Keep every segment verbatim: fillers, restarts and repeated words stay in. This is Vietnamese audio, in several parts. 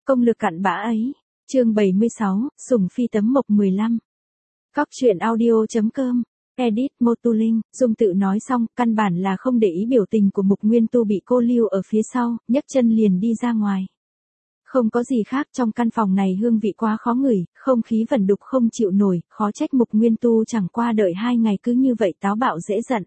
Công lực cặn bã ấy. Chương bảy mươi sáu, Sủng Phi tấm mộc mười lăm. Cóc truyện audio.com. Edit Motulinh. Dung Tự nói xong, căn bản là không để ý biểu tình của Mục Nguyên Tu bị cô lưu ở phía sau, nhấc chân liền đi ra ngoài. Không có gì khác, trong căn phòng này hương vị quá khó ngửi, không khí vẩn đục không chịu nổi, khó trách Mục Nguyên Tu chẳng qua đợi hai ngày cứ như vậy táo bạo dễ giận.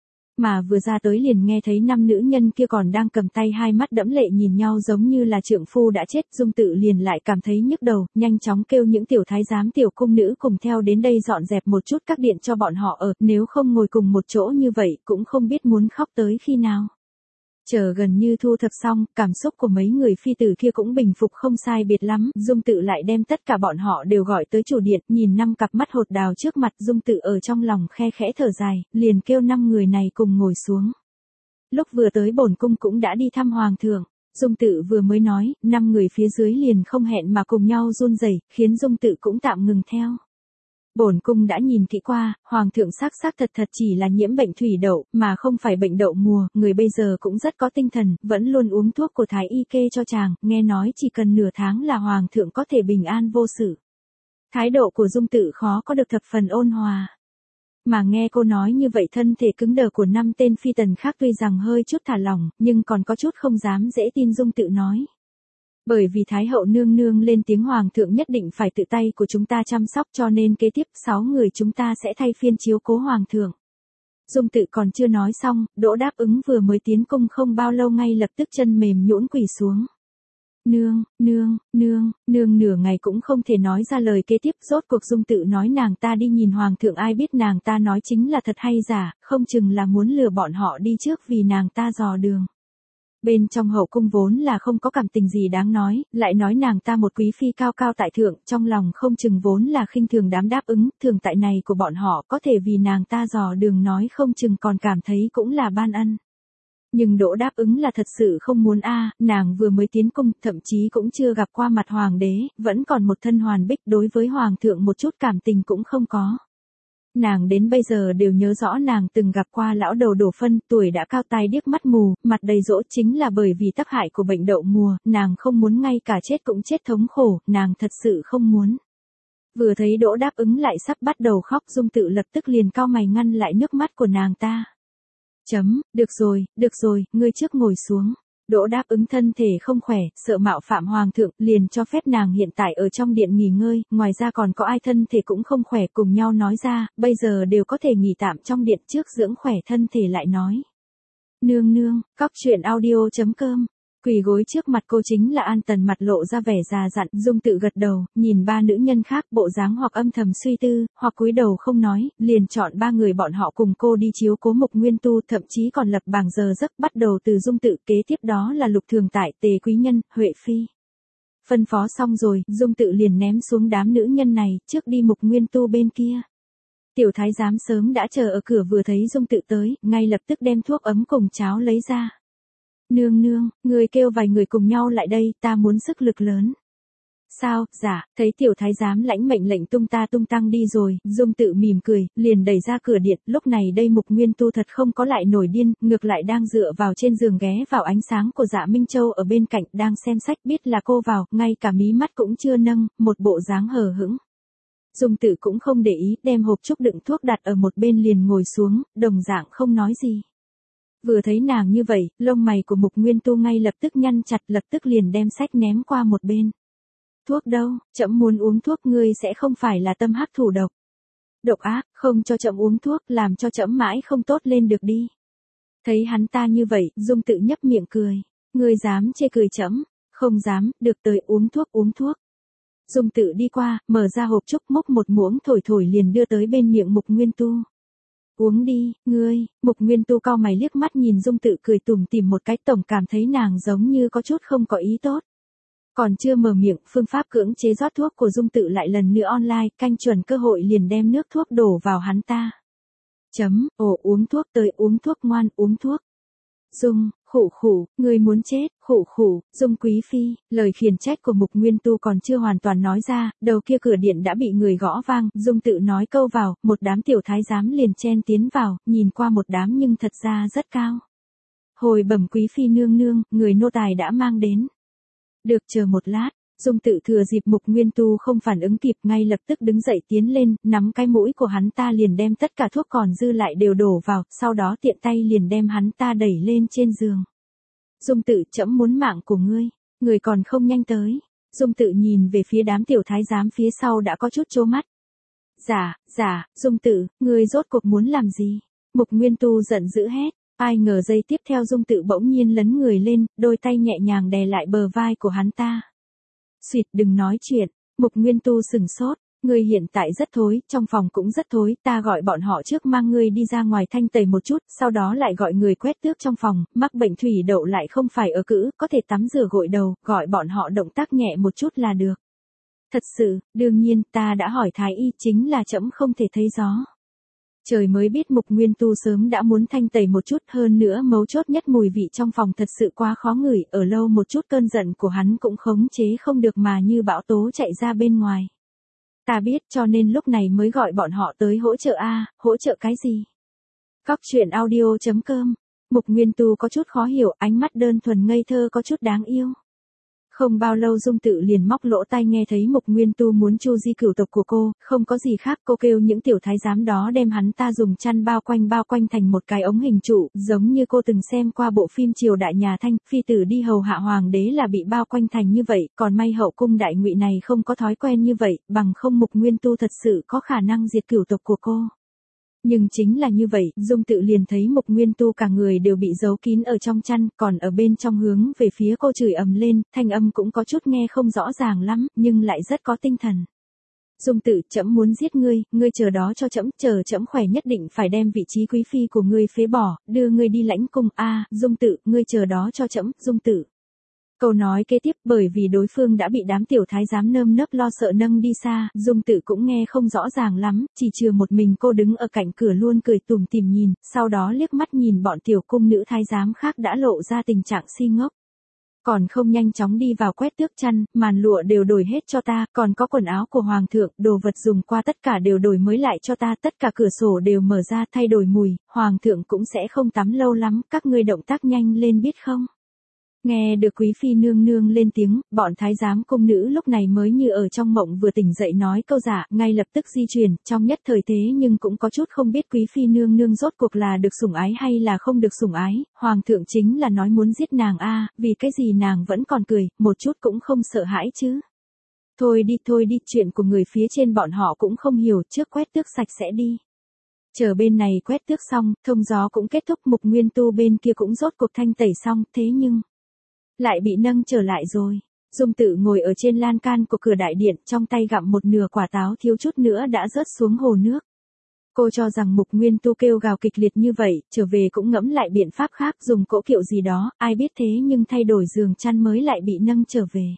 Mà vừa ra tới liền nghe thấy năm nữ nhân kia còn đang cầm tay hai mắt đẫm lệ nhìn nhau giống như là trượng phu đã chết. Dung Tự liền lại cảm thấy nhức đầu, nhanh chóng kêu những tiểu thái giám tiểu cung nữ cùng theo đến đây dọn dẹp một chút các điện cho bọn họ ở, nếu không ngồi cùng một chỗ như vậy cũng không biết muốn khóc tới khi nào. Chờ gần như thu thập xong, cảm xúc của mấy người phi tử kia cũng bình phục không sai biệt lắm, Dung Tự lại đem tất cả bọn họ đều gọi tới chủ điện, nhìn năm cặp mắt hột đào trước mặt, Dung Tự ở trong lòng khe khẽ thở dài, liền kêu năm người này cùng ngồi xuống. Lúc vừa tới bổn cung cũng đã đi thăm hoàng thượng, Dung Tự vừa mới nói, năm người phía dưới liền không hẹn mà cùng nhau run rẩy, khiến Dung Tự cũng tạm ngừng theo. Bổn cung đã nhìn kỹ qua, hoàng thượng xác xác thật thật chỉ là nhiễm bệnh thủy đậu, mà không phải bệnh đậu mùa, người bây giờ cũng rất có tinh thần, vẫn luôn uống thuốc của thái y kê cho chàng, nghe nói chỉ cần nửa tháng là hoàng thượng có thể bình an vô sự. Thái độ của Dung Tự khó có được thập phần ôn hòa. Mà nghe cô nói như vậy, thân thể cứng đờ của năm tên phi tần khác tuy rằng hơi chút thả lỏng, nhưng còn có chút không dám dễ tin Dung Tự nói. Bởi vì Thái hậu nương nương lên tiếng hoàng thượng nhất định phải tự tay của chúng ta chăm sóc, cho nên kế tiếp sáu người chúng ta sẽ thay phiên chiếu cố hoàng thượng. Dung Tự còn chưa nói xong, Đỗ Đáp Ứng vừa mới tiến cung không bao lâu ngay lập tức chân mềm nhũn quỳ xuống. Nương, nương, nương, nương nửa ngày cũng không thể nói ra lời kế tiếp, rốt cuộc Dung Tự nói nàng ta đi nhìn hoàng thượng, ai biết nàng ta nói chính là thật hay giả, không chừng là muốn lừa bọn họ đi trước vì nàng ta dò đường. Bên trong hậu cung vốn là không có cảm tình gì đáng nói, lại nói nàng ta một quý phi cao cao tại thượng, trong lòng không chừng vốn là khinh thường đám Đáp Ứng, thường tại này của bọn họ có thể vì nàng ta dò đường nói không chừng còn cảm thấy cũng là ban ân. Nhưng Đỗ Đáp Ứng là thật sự không muốn a, nàng vừa mới tiến cung, thậm chí cũng chưa gặp qua mặt hoàng đế, vẫn còn một thân hoàn bích, đối với hoàng thượng một chút cảm tình cũng không có. Nàng đến bây giờ đều nhớ rõ nàng từng gặp qua lão đầu Đổ Phân, tuổi đã cao tai điếc mắt mù, mặt đầy rỗ, chính là bởi vì tác hại của bệnh đậu mùa, nàng không muốn ngay cả chết cũng chết thống khổ, nàng thật sự không muốn. Vừa thấy Đỗ Đáp Ứng lại sắp bắt đầu khóc, Dung Tự lập tức liền cau mày ngăn lại nước mắt của nàng ta. Chấm, được rồi, được rồi, ngươi trước ngồi xuống. Đỗ Đáp Ứng thân thể không khỏe, sợ mạo phạm hoàng thượng, liền cho phép nàng hiện tại ở trong điện nghỉ ngơi, ngoài ra còn có ai thân thể cũng không khỏe cùng nhau nói ra, bây giờ đều có thể nghỉ tạm trong điện trước dưỡng khỏe thân thể lại nói. Nương nương, cóc truyện audio.com. Quỳ gối trước mặt cô chính là An Tần, mặt lộ ra vẻ già dặn, Dung Tự gật đầu, nhìn ba nữ nhân khác bộ dáng hoặc âm thầm suy tư, hoặc cúi đầu không nói, liền chọn ba người bọn họ cùng cô đi chiếu cố Mục Nguyên Tu, thậm chí còn lập bảng giờ giấc, bắt đầu từ Dung Tự, kế tiếp đó là Lục Thường Tại, Tề Quý Nhân, Huệ Phi. Phân phó xong rồi, Dung Tự liền ném xuống đám nữ nhân này, trước đi Mục Nguyên Tu bên kia. Tiểu thái giám sớm đã chờ ở cửa, vừa thấy Dung Tự tới, ngay lập tức đem thuốc ấm cùng cháo lấy ra. Nương nương, người kêu vài người cùng nhau lại đây, ta muốn sức lực lớn. Sao, dạ, thấy tiểu thái giám lãnh mệnh lệnh tung ta tung tăng đi rồi, Dung Tự mỉm cười, liền đẩy ra cửa điện, lúc này đây Mục Nguyên Tu thật không có lại nổi điên, ngược lại đang dựa vào trên giường ghé vào ánh sáng của Dạ Minh Châu ở bên cạnh, đang xem sách, biết là cô vào, ngay cả mí mắt cũng chưa nâng, một bộ dáng hờ hững. Dung Tự cũng không để ý, đem hộp trúc đựng thuốc đặt ở một bên liền ngồi xuống, đồng dạng không nói gì. Vừa thấy nàng như vậy, lông mày của Mục Nguyên Tu ngay lập tức nhăn chặt, lập tức liền đem sách ném qua một bên. Thuốc đâu, trẫm muốn uống thuốc, ngươi sẽ không phải là tâm hắc thủ độc. Độc ác, không cho trẫm uống thuốc, làm cho trẫm mãi không tốt lên được đi. Thấy hắn ta như vậy, Dung Tự nhấp miệng cười. Ngươi dám chê cười trẫm? Không dám, được, tới uống thuốc uống thuốc. Dung Tự đi qua, mở ra hộp trúc, múc một muỗng thổi thổi liền đưa tới bên miệng Mục Nguyên Tu. Uống đi, ngươi. Mục Nguyên Tu cau mày liếc mắt nhìn Dung Tự cười tủm tỉm một cái, tổng cảm thấy nàng giống như có chút không có ý tốt. Còn chưa mở miệng, phương pháp cưỡng chế rót thuốc của Dung Tự lại lần nữa online, canh chuẩn cơ hội liền đem nước thuốc đổ vào hắn ta. Chấm, ồ, uống thuốc, tới uống thuốc, ngoan, uống thuốc. Dung, khụ khụ, ngươi muốn chết, khụ khụ, Dung quý phi, lời khiển trách của Mục Nguyên Tu còn chưa hoàn toàn nói ra, đầu kia cửa điện đã bị người gõ vang, Dung Tự nói câu vào, một đám tiểu thái giám liền chen tiến vào, nhìn qua một đám nhưng thật ra rất cao. Hồi bẩm quý phi nương nương, người nô tài đã mang đến. Được, chờ một lát. Dung Tự thừa dịp Mục Nguyên Tu không phản ứng kịp ngay lập tức đứng dậy tiến lên, nắm cái mũi của hắn ta liền đem tất cả thuốc còn dư lại đều đổ vào, sau đó tiện tay liền đem hắn ta đẩy lên trên giường. Dung Tự, trẫm muốn mạng của ngươi, người còn không nhanh tới. Dung Tự nhìn về phía đám tiểu thái giám phía sau đã có chút trố mắt. Dạ, dạ, Dung Tự, ngươi rốt cuộc muốn làm gì? Mục Nguyên Tu giận dữ hét. Ai ngờ giây tiếp theo Dung Tự bỗng nhiên lấn người lên, đôi tay nhẹ nhàng đè lại bờ vai của hắn ta. Xuyệt, đừng nói chuyện. Mục Nguyên Tu sừng sốt. Ngươi hiện tại rất thối, trong phòng cũng rất thối, ta gọi bọn họ trước mang ngươi đi ra ngoài thanh tẩy một chút, sau đó lại gọi người quét tước trong phòng, mắc bệnh thủy đậu lại không phải ở cữ, có thể tắm rửa gội đầu, gọi bọn họ động tác nhẹ một chút là được. Thật sự, đương nhiên, ta đã hỏi thái y, chính là trẫm không thể thấy gió. Trời mới biết Mục Nguyên Tu sớm đã muốn thanh tẩy một chút, hơn nữa mấu chốt nhất mùi vị trong phòng thật sự quá khó ngửi, ở lâu một chút cơn giận của hắn cũng khống chế không được mà như bão tố chạy ra bên ngoài. Ta biết, cho nên lúc này mới gọi bọn họ tới hỗ trợ a, hỗ trợ cái gì? Cóc truyện audio chấm com. Mục Nguyên Tu có chút khó hiểu, ánh mắt đơn thuần ngây thơ có chút đáng yêu. Không bao lâu Dung Tự liền móc lỗ tai nghe thấy Mục Nguyên Tu muốn chu di cửu tộc của cô, không có gì khác, cô kêu những tiểu thái giám đó đem hắn ta dùng chăn bao quanh bao quanh thành một cái ống hình trụ, giống như cô từng xem qua bộ phim Triều Đại Nhà Thanh, phi tử đi hầu hạ hoàng đế là bị bao quanh thành như vậy, còn may hậu cung đại ngụy này không có thói quen như vậy, bằng không Mục Nguyên Tu thật sự có khả năng diệt cửu tộc của cô. Nhưng chính là như vậy, Dung Tự liền thấy Mục Nguyên Tu cả người đều bị giấu kín ở trong chăn, còn ở bên trong hướng về phía cô chửi ầm lên, thanh âm cũng có chút nghe không rõ ràng lắm, nhưng lại rất có tinh thần. Dung Tự, trẫm muốn giết ngươi, ngươi chờ đó cho trẫm, chờ trẫm khỏe nhất định phải đem vị trí quý phi của ngươi phế bỏ, đưa ngươi đi lãnh cung. A, Dung Tự, ngươi chờ đó cho trẫm, Dung Tự. Câu nói kế tiếp, bởi vì đối phương đã bị đám tiểu thái giám nơm nớp lo sợ nâng đi xa, Dung Tự cũng nghe không rõ ràng lắm, chỉ chừa một mình cô đứng ở cạnh cửa luôn cười tủm tỉm nhìn, sau đó liếc mắt nhìn bọn tiểu cung nữ thái giám khác đã lộ ra tình trạng si ngốc. Còn không nhanh chóng đi vào quét tước chăn, màn lụa đều đổi hết cho ta, còn có quần áo của hoàng thượng, đồ vật dùng qua tất cả đều đổi mới lại cho ta, tất cả cửa sổ đều mở ra thay đổi mùi, hoàng thượng cũng sẽ không tắm lâu lắm, các ngươi động tác nhanh lên biết không? Nghe được quý phi nương nương lên tiếng, bọn thái giám cung nữ lúc này mới như ở trong mộng vừa tỉnh dậy nói câu giả, ngay lập tức di chuyển, trong nhất thời thế nhưng cũng có chút không biết quý phi nương nương rốt cuộc là được sủng ái hay là không được sủng ái, hoàng thượng chính là nói muốn giết nàng a, vì cái gì nàng vẫn còn cười, một chút cũng không sợ hãi chứ. Thôi đi thôi đi, chuyện của người phía trên bọn họ cũng không hiểu, trước quét tước sạch sẽ đi. Chờ bên này quét tước xong, thông gió cũng kết thúc, Mục Nguyên Tu bên kia cũng rốt cuộc thanh tẩy xong, thế nhưng lại bị nâng trở lại rồi. Dung Tự ngồi ở trên lan can của cửa đại điện, trong tay gặm một nửa quả táo thiếu chút nữa đã rớt xuống hồ nước. Cô cho rằng Mục Nguyên Tu kêu gào kịch liệt như vậy, trở về cũng ngẫm lại biện pháp khác, dùng cỗ kiệu gì đó, ai biết thế nhưng thay đổi giường chăn mới lại bị nâng trở về.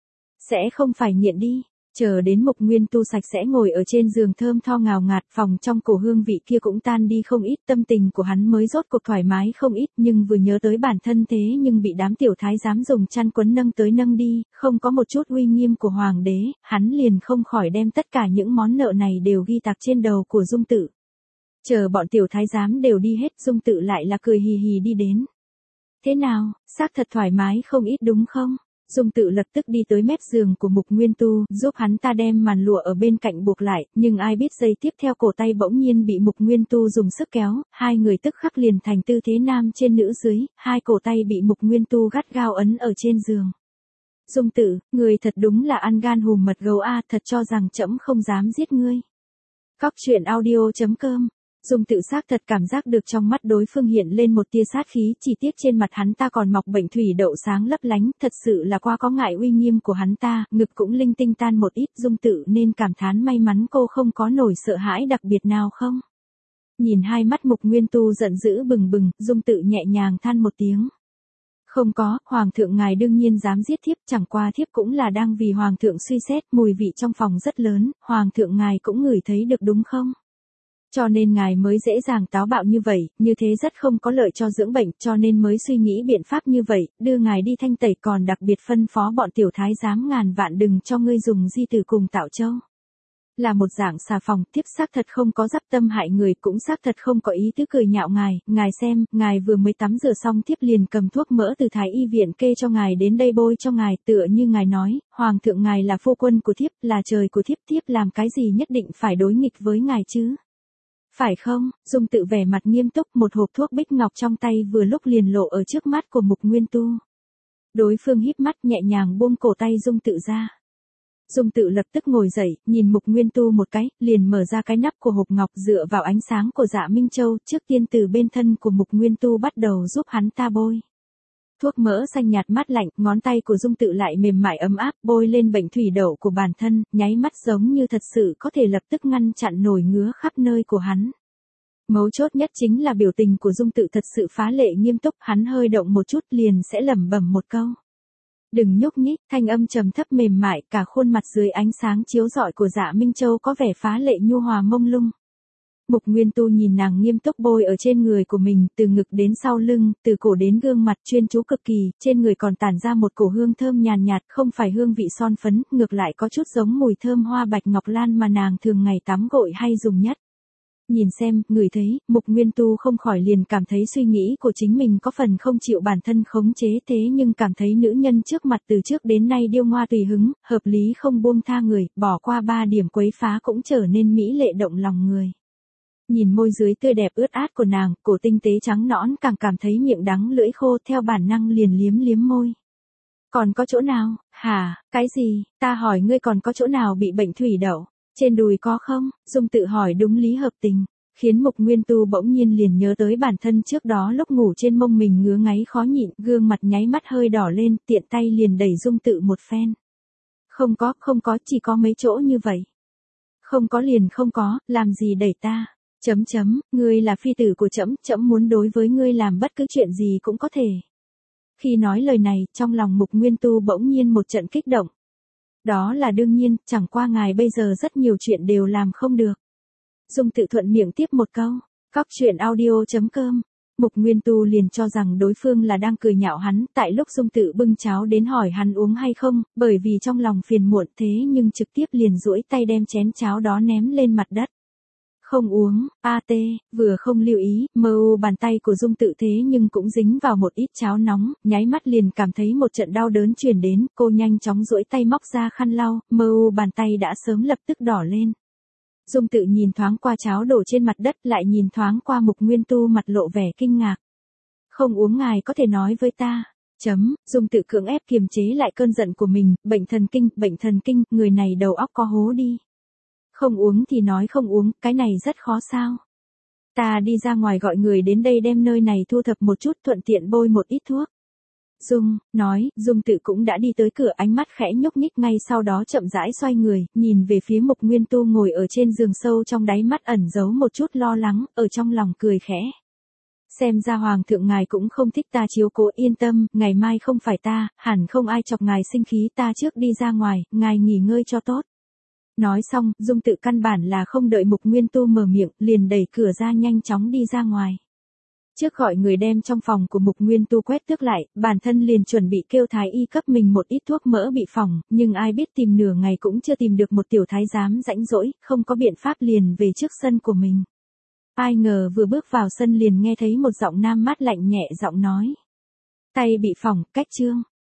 Sẽ không phải nghiện đi. Chờ đến Mục Nguyên Tu sạch sẽ ngồi ở trên giường thơm tho ngào ngạt, phòng trong cổ hương vị kia cũng tan đi không ít, tâm tình của hắn mới rốt cuộc thoải mái không ít, nhưng vừa nhớ tới bản thân thế nhưng bị đám tiểu thái giám dùng chăn quấn nâng tới nâng đi, không có một chút uy nghiêm của hoàng đế, hắn liền không khỏi đem tất cả những món nợ này đều ghi tạc trên đầu của Dung Tự. Chờ bọn tiểu thái giám đều đi hết, Dung Tự lại là cười hì hì đi đến. Thế nào, xác thật thoải mái không ít đúng không? Dung Tự lập tức đi tới mép giường của Mục Nguyên Tu, giúp hắn ta đem màn lụa ở bên cạnh buộc lại, nhưng ai biết giây tiếp theo cổ tay bỗng nhiên bị Mục Nguyên Tu dùng sức kéo, hai người tức khắc liền thành tư thế nam trên nữ dưới, hai cổ tay bị Mục Nguyên Tu gắt gao ấn ở trên giường. Dung Tự, người thật đúng là ăn gan hùm mật gấu a, thật cho rằng trẫm không dám giết ngươi. Cóc truyện audio chấm com. Dung Tự xác thật cảm giác được trong mắt đối phương hiện lên một tia sát khí, chỉ tiếc trên mặt hắn ta còn mọc bệnh thủy đậu sáng lấp lánh, thật sự là quá có ngại uy nghiêm của hắn ta, ngực cũng linh tinh tan một ít, Dung Tự nên cảm thán may mắn cô không có nổi sợ hãi đặc biệt nào không? Nhìn hai mắt Mục Nguyên Tu giận dữ bừng bừng, Dung Tự nhẹ nhàng than một tiếng. Không có, hoàng thượng ngài đương nhiên dám giết thiếp, chẳng qua thiếp cũng là đang vì hoàng thượng suy xét, mùi vị trong phòng rất lớn, hoàng thượng ngài cũng ngửi thấy được đúng không? Cho nên ngài mới dễ dàng táo bạo như vậy, như thế rất không có lợi cho dưỡng bệnh, cho nên mới suy nghĩ biện pháp như vậy, đưa ngài đi thanh tẩy, còn đặc biệt phân phó bọn tiểu thái giám ngàn vạn đừng cho ngươi dùng di tử cùng Tạo Châu. Là một dạng xà phòng, thiếp xác thật không có dắp tâm hại người, cũng xác thật không có ý tứ cười nhạo ngài, ngài xem, ngài vừa mới tắm rửa xong thiếp liền cầm thuốc mỡ từ thái y viện kê cho ngài đến đây bôi cho ngài, tựa như ngài nói, hoàng thượng ngài là phu quân của thiếp, là trời của thiếp, thiếp làm cái gì nhất định phải đối nghịch với ngài chứ. Phải không? Dung Tự vẻ mặt nghiêm túc, một hộp thuốc bích ngọc trong tay vừa lúc liền lộ ở trước mắt của Mục Nguyên Tu. Đối phương híp mắt nhẹ nhàng buông cổ tay Dung Tự ra. Dung Tự lập tức ngồi dậy, nhìn Mục Nguyên Tu một cái, liền mở ra cái nắp của hộp ngọc dựa vào ánh sáng của Dạ Minh Châu, trước tiên từ bên thân của Mục Nguyên Tu bắt đầu giúp hắn ta bôi. Thuốc mỡ xanh nhạt mát lạnh, ngón tay của Dung Tự lại mềm mại ấm áp, bôi lên bệnh thủy đậu của bản thân, nháy mắt giống như thật sự có thể lập tức ngăn chặn nổi ngứa khắp nơi của hắn. Mấu chốt nhất chính là biểu tình của Dung Tự thật sự phá lệ nghiêm túc, hắn hơi động một chút liền sẽ lẩm bẩm một câu. Đừng nhúc nhích, thanh âm trầm thấp mềm mại, cả khuôn mặt dưới ánh sáng chiếu rọi của Dạ Minh Châu có vẻ phá lệ nhu hòa mông lung. Mục Nguyên Tu nhìn nàng nghiêm túc bôi ở trên người của mình, từ ngực đến sau lưng, từ cổ đến gương mặt, chuyên chú cực kỳ, trên người còn tản ra một cổ hương thơm nhàn nhạt, không phải hương vị son phấn, ngược lại có chút giống mùi thơm hoa bạch ngọc lan mà nàng thường ngày tắm gội hay dùng nhất. Nhìn xem, ngửi thấy, Mục Nguyên Tu không khỏi liền cảm thấy suy nghĩ của chính mình có phần không chịu bản thân khống chế, thế nhưng cảm thấy nữ nhân trước mặt từ trước đến nay điêu ngoa tùy hứng, hợp lý không buông tha người, bỏ qua ba điểm quấy phá cũng trở nên mỹ lệ động lòng người. Nhìn môi dưới tươi đẹp ướt át của nàng, cổ tinh tế trắng nõn càng cảm thấy miệng đắng lưỡi khô, theo bản năng liền liếm liếm môi. Còn có chỗ nào? Hả, cái gì? Ta hỏi ngươi còn có chỗ nào bị bệnh thủy đậu? Trên đùi có không? Dung Tự hỏi đúng lý hợp tình, khiến Mục Nguyên Tu bỗng nhiên liền nhớ tới bản thân trước đó lúc ngủ trên mông mình ngứa ngáy khó nhịn, gương mặt nháy mắt hơi đỏ lên, tiện tay liền đẩy Dung Tự một phen. Không có, không có, chỉ có mấy chỗ như vậy. Không có liền không có, làm gì đẩy ta? Chấm chấm, ngươi là phi tử của trẫm, trẫm muốn đối với ngươi làm bất cứ chuyện gì cũng có thể. Khi nói lời này, trong lòng Mục Nguyên Tu bỗng nhiên một trận kích động. Đó là đương nhiên, chẳng qua ngài bây giờ rất nhiều chuyện đều làm không được. Dung Tự thuận miệng tiếp một câu, cóc truyện audio chấm com. Mục Nguyên Tu liền cho rằng đối phương là đang cười nhạo hắn, tại lúc Dung Tự bưng cháo đến hỏi hắn uống hay không, bởi vì trong lòng phiền muộn thế nhưng trực tiếp liền duỗi tay đem chén cháo đó ném lên mặt đất. Không uống, a tê, vừa không lưu ý, mơ u bàn tay của Dung Tự thế nhưng cũng dính vào một ít cháo nóng, nháy mắt liền cảm thấy một trận đau đớn truyền đến, cô nhanh chóng duỗi tay móc ra khăn lau, mơ u bàn tay đã sớm lập tức đỏ lên. Dung Tự nhìn thoáng qua cháo đổ trên mặt đất, lại nhìn thoáng qua Mục Nguyên Tu mặt lộ vẻ kinh ngạc. Không uống ngài có thể nói với ta. Chấm, Dung Tự cưỡng ép kiềm chế lại cơn giận của mình, bệnh thần kinh, bệnh thần kinh, người này đầu óc có hố đi. Không uống thì nói không uống, cái này rất khó sao. Ta đi ra ngoài gọi người đến đây đem nơi này thu thập một chút, thuận tiện bôi một ít thuốc. Dung, nói, Dung Tự cũng đã đi tới cửa, ánh mắt khẽ nhúc nhích, ngay sau đó chậm rãi xoay người, nhìn về phía Mục Nguyên Tu ngồi ở trên giường, sâu trong đáy mắt ẩn giấu một chút lo lắng, ở trong lòng cười khẽ. Xem ra hoàng thượng ngài cũng không thích ta chiếu cố, yên tâm, ngày mai không phải ta, hẳn không ai chọc ngài sinh khí, ta trước đi ra ngoài, ngài nghỉ ngơi cho tốt. Nói xong, Dung Tự căn bản là không đợi Mục Nguyên Tu mở miệng, liền đẩy cửa ra nhanh chóng đi ra ngoài. Trước gọi người đem trong phòng của Mục Nguyên Tu quét tước lại, bản thân liền chuẩn bị kêu thái y cấp mình một ít thuốc mỡ bị phỏng, nhưng ai biết tìm nửa ngày cũng chưa tìm được một tiểu thái giám rãnh rỗi, không có biện pháp liền về trước sân của mình. Ai ngờ vừa bước vào sân liền nghe thấy một giọng nam mát lạnh nhẹ giọng nói. Tay bị phỏng, cách trương.